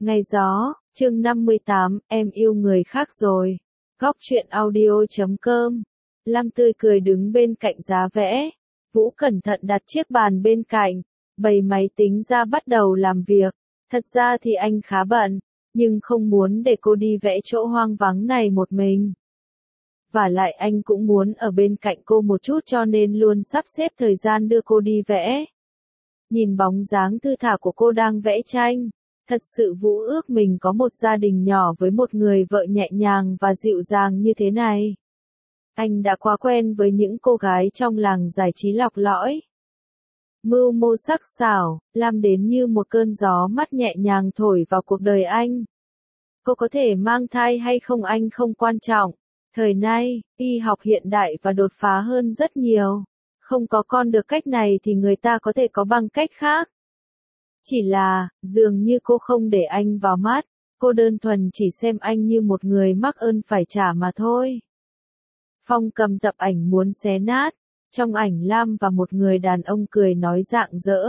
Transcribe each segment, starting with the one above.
Ngày gió, chương 58, em yêu người khác rồi. Góc truyện audio.com. Lam tươi cười đứng bên cạnh giá vẽ. Vũ cẩn thận đặt chiếc bàn bên cạnh, bày máy tính ra bắt đầu làm việc. Thật ra thì anh khá bận, nhưng không muốn để cô đi vẽ chỗ hoang vắng này một mình. Vả lại anh cũng muốn ở bên cạnh cô một chút cho nên luôn sắp xếp thời gian đưa cô đi vẽ. Nhìn bóng dáng thư thả của cô đang vẽ tranh, thật sự Vũ ước mình có một gia đình nhỏ với một người vợ nhẹ nhàng và dịu dàng như thế này. Anh đã quá quen với những cô gái trong làng giải trí lọc lõi. Mưu mô sắc sảo, Lam đến như một cơn gió mát nhẹ nhàng thổi vào cuộc đời anh. Cô có thể mang thai hay không anh không quan trọng. Thời nay, y học hiện đại và đột phá hơn rất nhiều. Không có con được cách này thì người ta có thể có bằng cách khác. Chỉ là, dường như cô không để anh vào mắt, cô đơn thuần chỉ xem anh như một người mắc ơn phải trả mà thôi. Phong cầm tập ảnh muốn xé nát, trong ảnh Lam và một người đàn ông cười nói rạng rỡ.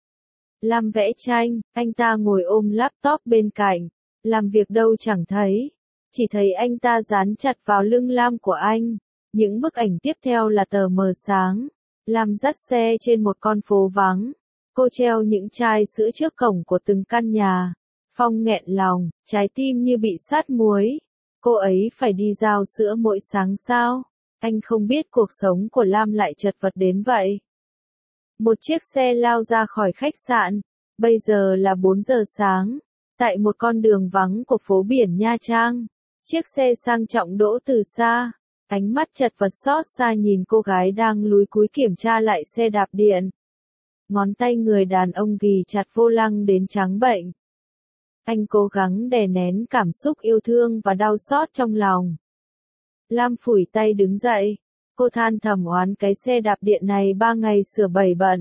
Lam vẽ tranh, anh ta ngồi ôm laptop bên cạnh, làm việc đâu chẳng thấy, chỉ thấy anh ta dán chặt vào lưng Lam của anh. Những bức ảnh tiếp theo là tờ mờ sáng. Lam dắt xe trên một con phố vắng. Cô treo những chai sữa trước cổng của từng căn nhà. Phong nghẹn lòng, trái tim như bị sát muối. Cô ấy phải đi giao sữa mỗi sáng sao? Anh không biết cuộc sống của Lam lại chật vật đến vậy. Một chiếc xe lao ra khỏi khách sạn. Bây giờ là 4 giờ sáng. Tại một con đường vắng của phố biển Nha Trang. Chiếc xe sang trọng đỗ từ xa. Ánh mắt chật vật xót xa nhìn cô gái đang lúi cúi kiểm tra lại xe đạp điện. Ngón tay người đàn ông ghì chặt vô lăng đến trắng bệnh. Anh cố gắng đè nén cảm xúc yêu thương và đau xót trong lòng. Lam phủi tay đứng dậy. Cô than thầm oán cái xe đạp điện này 3 ngày sửa 7 bận.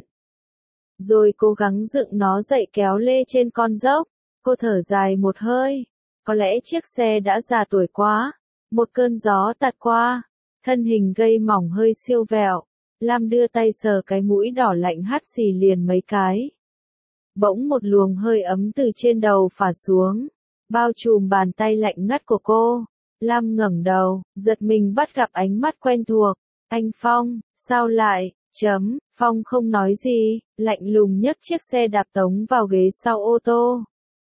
Rồi cố gắng dựng nó dậy kéo lê trên con dốc. Cô thở dài một hơi. Có lẽ chiếc xe đã già tuổi quá. Một cơn gió tạt qua. Thân hình gây mỏng hơi siêu vẹo. Lam đưa tay sờ cái mũi đỏ lạnh hắt xì liền mấy cái. Bỗng một luồng hơi ấm từ trên đầu phả xuống, bao trùm bàn tay lạnh ngắt của cô. Lam ngẩng đầu, giật mình bắt gặp ánh mắt quen thuộc. Anh Phong, sao lại, Phong không nói gì, lạnh lùng nhấc chiếc xe đạp tống vào ghế sau ô tô.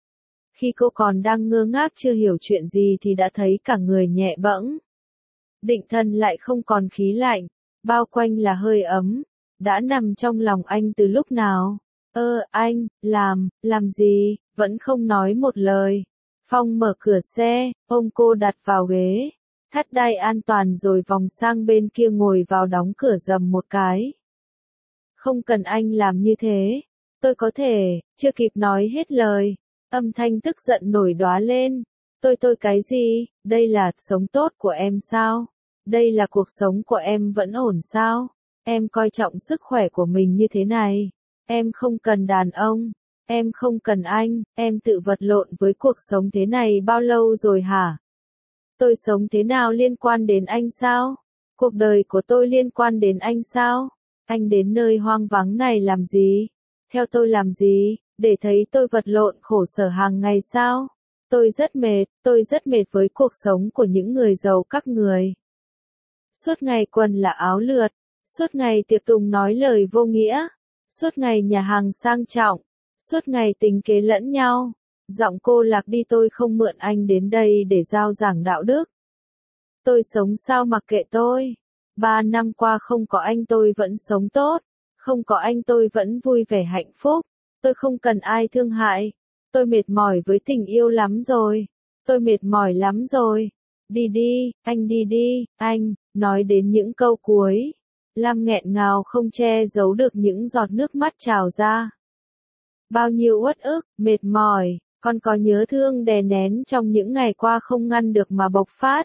Khi cô còn đang ngơ ngác chưa hiểu chuyện gì thì đã thấy cả người nhẹ bẫng. Định thần lại không còn khí lạnh. Bao quanh là hơi ấm, đã nằm trong lòng anh từ lúc nào? Anh, làm gì, vẫn không nói một lời. Phong mở cửa xe, ôm cô đặt vào ghế, thắt đai an toàn rồi vòng sang bên kia ngồi vào đóng cửa rầm một cái. Không cần anh làm như thế, tôi có thể, chưa kịp nói hết lời, âm thanh tức giận nổi đóa lên. Tôi cái gì, đây là sống tốt của em sao? Đây là cuộc sống của em vẫn ổn sao? Em coi trọng sức khỏe của mình như thế này. Em không cần đàn ông. Em không cần anh. Em tự vật lộn với cuộc sống thế này bao lâu rồi hả? Tôi sống thế nào liên quan đến anh sao? Cuộc đời của tôi liên quan đến anh sao? Anh đến nơi hoang vắng này làm gì? Theo tôi làm gì? Để thấy tôi vật lộn khổ sở hàng ngày sao? Tôi rất mệt với cuộc sống của những người giàu các người. Suốt ngày quần là áo lượt, suốt ngày tiệc tùng nói lời vô nghĩa, suốt ngày nhà hàng sang trọng, suốt ngày tính kế lẫn nhau. Giọng cô lạc đi. Tôi không mượn anh đến đây để giao giảng đạo đức. Tôi sống sao mặc kệ tôi. 3 năm qua không có anh tôi vẫn sống tốt, không có anh tôi vẫn vui vẻ hạnh phúc. Tôi không cần ai thương hại. Tôi mệt mỏi với tình yêu lắm rồi. Tôi mệt mỏi lắm rồi. Đi đi, anh đi đi, anh. Nói đến những câu cuối, Lam nghẹn ngào không che giấu được những giọt nước mắt trào ra. Bao nhiêu uất ức, mệt mỏi, còn có nhớ thương đè nén trong những ngày qua không ngăn được mà bộc phát.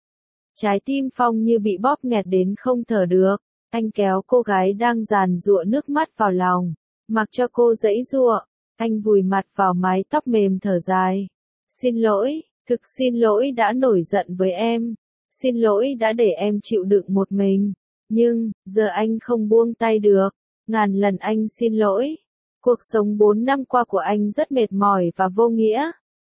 Trái tim Phong như bị bóp nghẹt đến không thở được. Anh kéo cô gái đang giàn giụa nước mắt vào lòng, mặc cho cô giãy giụa. Anh vùi mặt vào mái tóc mềm thở dài. Xin lỗi, thực xin lỗi đã nổi giận với em. Xin lỗi đã để em chịu đựng một mình. Nhưng, giờ anh không buông tay được. Ngàn lần anh xin lỗi. Cuộc sống 4 năm qua của anh rất mệt mỏi và vô nghĩa.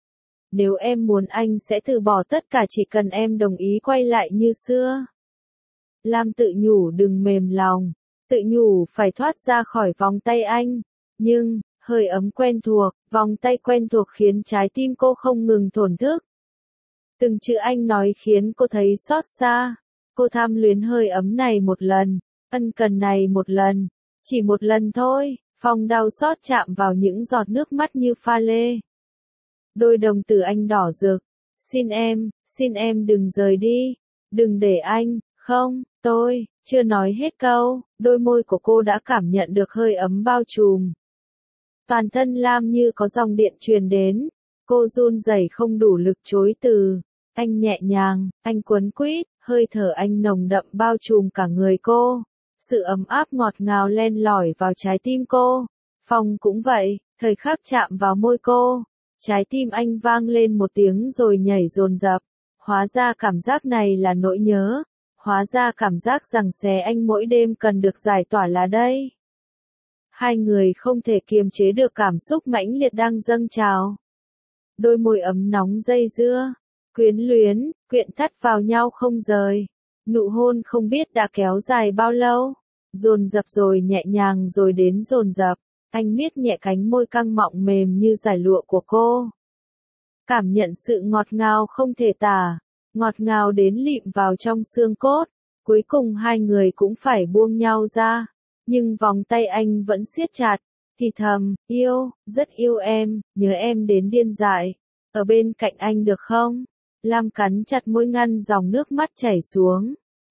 nếu em muốn anh sẽ từ bỏ tất cả chỉ cần em đồng ý quay lại như xưa. Lam tự nhủ đừng mềm lòng, tự nhủ phải thoát ra khỏi vòng tay anh, nhưng, hơi ấm quen thuộc, vòng tay quen thuộc khiến trái tim cô không ngừng thổn thức. Từng chữ anh nói khiến cô thấy xót xa, cô tham luyến hơi ấm này một lần, ân cần này một lần, chỉ một lần thôi. Phong đau xót chạm vào những giọt nước mắt như pha lê. Đôi đồng tử anh đỏ rực. Xin em đừng rời đi. Đừng để anh, không, tôi, chưa nói hết câu, đôi môi của cô đã cảm nhận được hơi ấm bao trùm. Toàn thân Lam như có dòng điện truyền đến, cô run rẩy không đủ lực chối từ. Anh nhẹ nhàng, anh quấn quýt, hơi thở anh nồng đậm bao trùm cả người cô. Sự ấm áp ngọt ngào len lỏi vào trái tim cô. Phong cũng vậy, thời khắc chạm vào môi cô. Trái tim anh vang lên một tiếng rồi nhảy dồn dập. Hóa ra cảm giác này là nỗi nhớ. Hóa ra cảm giác giằng xé anh mỗi đêm cần được giải tỏa là đây. Hai người không thể kiềm chế được cảm xúc mãnh liệt đang dâng trào. Đôi môi ấm nóng dây dưa, quyến luyến, quyện thắt vào nhau không rời. Nụ hôn không biết đã kéo dài bao lâu, dồn dập rồi nhẹ nhàng rồi đến dồn dập. Anh miết nhẹ cánh môi căng mọng mềm như dải lụa của cô. Cảm nhận sự ngọt ngào không thể tả, ngọt ngào đến lịm vào trong xương cốt. Cuối cùng hai người cũng phải buông nhau ra, nhưng vòng tay anh vẫn siết chặt, thì thầm, yêu, rất yêu em, nhớ em đến điên dại. Ở bên cạnh anh được không? Lam cắn chặt môi ngăn dòng nước mắt chảy xuống.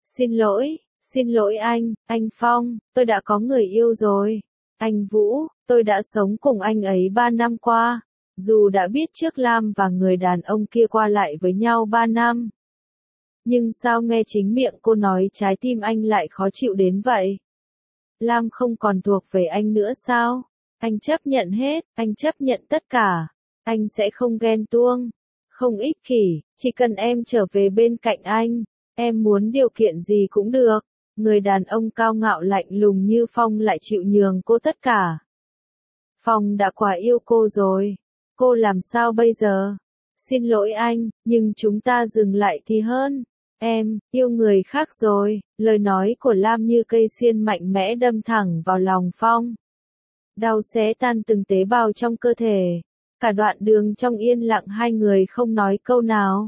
Xin lỗi anh Phong, tôi đã có người yêu rồi. Anh Vũ, tôi đã sống cùng anh ấy 3 năm qua. Dù đã biết trước Lam và người đàn ông kia qua lại với nhau 3 năm. Nhưng sao nghe chính miệng cô nói trái tim anh lại khó chịu đến vậy? Lam không còn thuộc về anh nữa sao? Anh chấp nhận hết, anh chấp nhận tất cả. Anh sẽ không ghen tuông, không ích kỷ, chỉ cần em trở về bên cạnh anh. Em muốn điều kiện gì cũng được. Người đàn ông cao ngạo lạnh lùng như Phong lại chịu nhường cô tất cả. Phong đã quá yêu cô rồi. Cô làm sao bây giờ? Xin lỗi anh, nhưng chúng ta dừng lại thì hơn. Em, yêu người khác rồi. Lời nói của Lam như cây xiên mạnh mẽ đâm thẳng vào lòng Phong. Đau xé tan từng tế bào trong cơ thể. Cả đoạn đường trong yên lặng hai người không nói câu nào.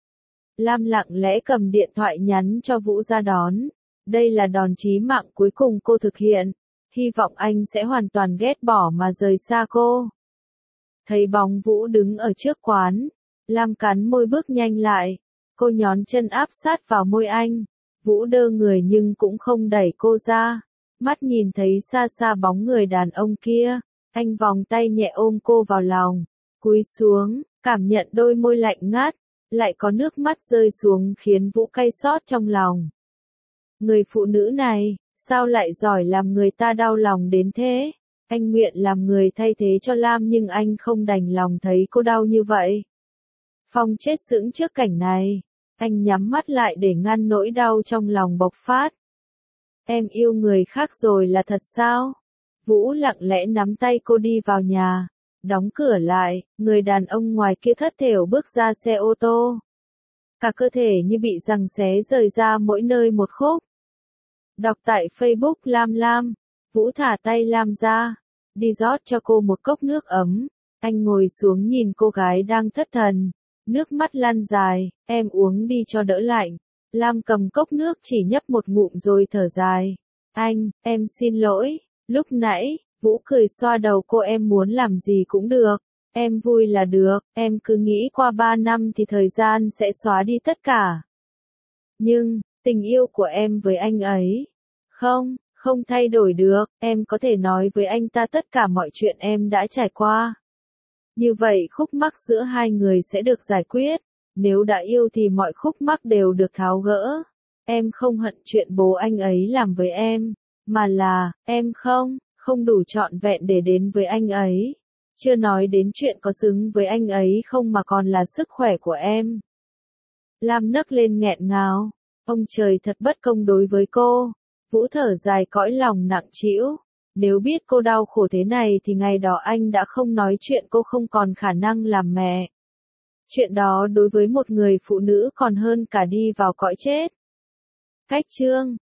Lam lặng lẽ cầm điện thoại nhắn cho Vũ ra đón. Đây là đòn chí mạng cuối cùng cô thực hiện. Hy vọng anh sẽ hoàn toàn ghét bỏ mà rời xa cô. Thấy bóng Vũ đứng ở trước quán. Lam cắn môi bước nhanh lại. Cô nhón chân áp sát vào môi anh. Vũ đơ người nhưng cũng không đẩy cô ra. Mắt nhìn thấy xa xa bóng người đàn ông kia. Anh vòng tay nhẹ ôm cô vào lòng. Cúi xuống, cảm nhận đôi môi lạnh ngắt. Lại có nước mắt rơi xuống khiến Vũ cay xót trong lòng. Người phụ nữ này, sao lại giỏi làm người ta đau lòng đến thế? Anh nguyện làm người thay thế cho Lam nhưng anh không đành lòng thấy cô đau như vậy. Phong chết sững trước cảnh này. Anh nhắm mắt lại để ngăn nỗi đau trong lòng bộc phát. Em yêu người khác rồi là thật sao? Vũ lặng lẽ nắm tay cô đi vào nhà. Đóng cửa lại, người đàn ông ngoài kia thất thểu bước ra xe ô tô. Cả cơ thể như bị giằng xé rời ra mỗi nơi một khúc. Đọc tại Facebook Lam. Vũ thả tay Lam ra. Đi rót cho cô một cốc nước ấm. Anh ngồi xuống nhìn cô gái đang thất thần. Nước mắt lăn dài, em uống đi cho đỡ lạnh. Lam cầm cốc nước chỉ nhấp một ngụm rồi thở dài. Anh, em xin lỗi. Lúc nãy, Vũ cười xoa đầu cô em muốn làm gì cũng được. Em vui là được, em cứ nghĩ qua 3 năm thì thời gian sẽ xóa đi tất cả. Nhưng, tình yêu của em với anh ấy, không thay đổi được, em có thể nói với anh ta tất cả mọi chuyện em đã trải qua. Như vậy khúc mắc giữa hai người sẽ được giải quyết, nếu đã yêu thì mọi khúc mắc đều được tháo gỡ. Em không hận chuyện bố anh ấy làm với em, mà là, em không đủ trọn vẹn để đến với anh ấy. Chưa nói đến chuyện có xứng với anh ấy không mà còn là sức khỏe của em. Lam nấc lên nghẹn ngào, ông trời thật bất công đối với cô. Vũ thở dài cõi lòng nặng trĩu. Nếu biết cô đau khổ thế này thì ngày đó anh đã không nói chuyện cô không còn khả năng làm mẹ. Chuyện đó đối với một người phụ nữ còn hơn cả đi vào cõi chết. Cách chương